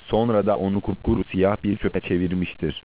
Sonra da onu kupkuru siyah bir çöpe çevirmiştir.